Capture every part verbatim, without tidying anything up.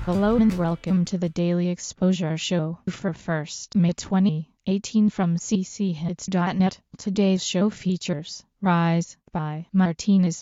Hello and welcome to the Daily Exposure Show for first May twenty eighteen from c c hits dot net. Today's show features Rise by Martinez.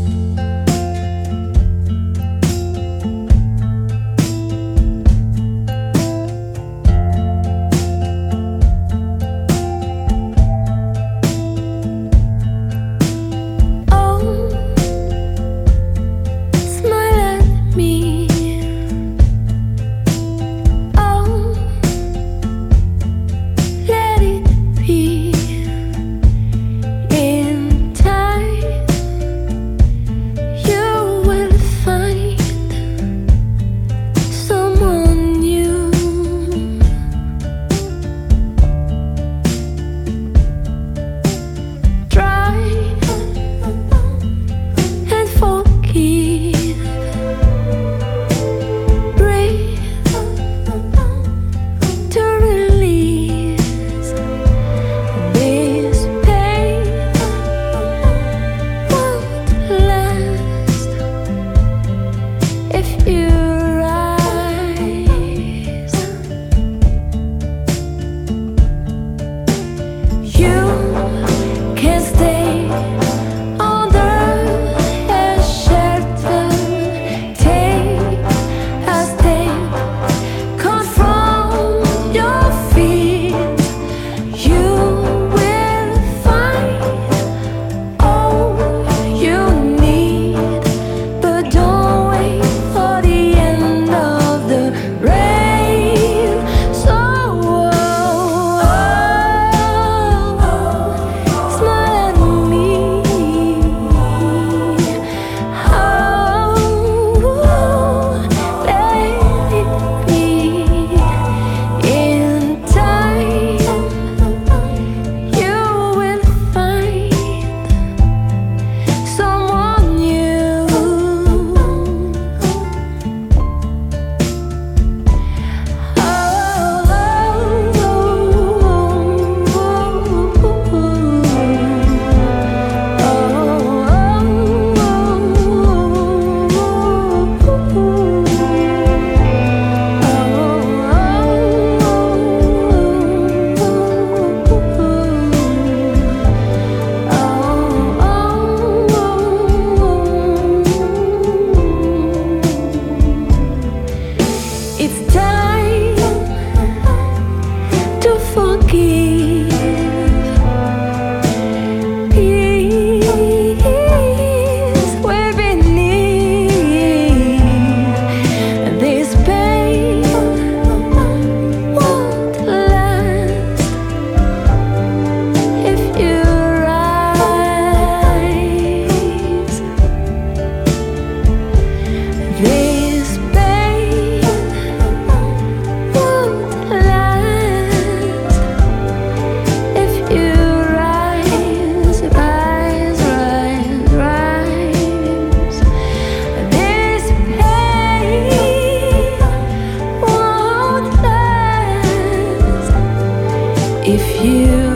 If you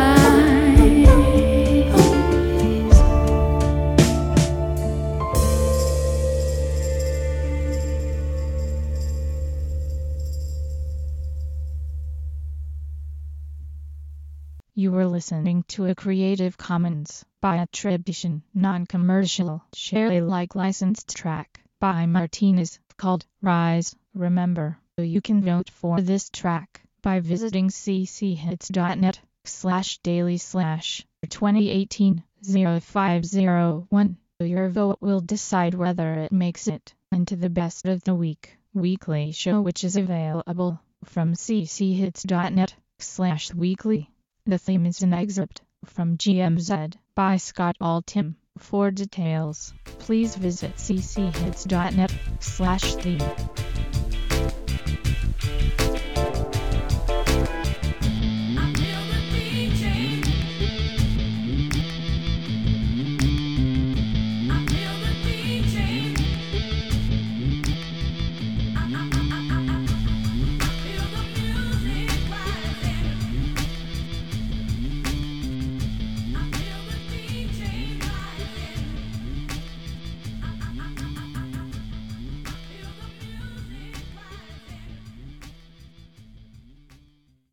rise, You were listening to a Creative Commons by attribution, non-commercial, share Alike licensed track by Martinez called Rise. Remember, you can vote for this track by visiting c c hits dot net slash daily slash twenty eighteen oh five oh one. Your vote will decide whether it makes it into the best of the week weekly show, which is available from c c hits dot net slash weekly. The theme is an excerpt from G M Z by Scott Altham. For details, please visit c c hits dot net slash theme.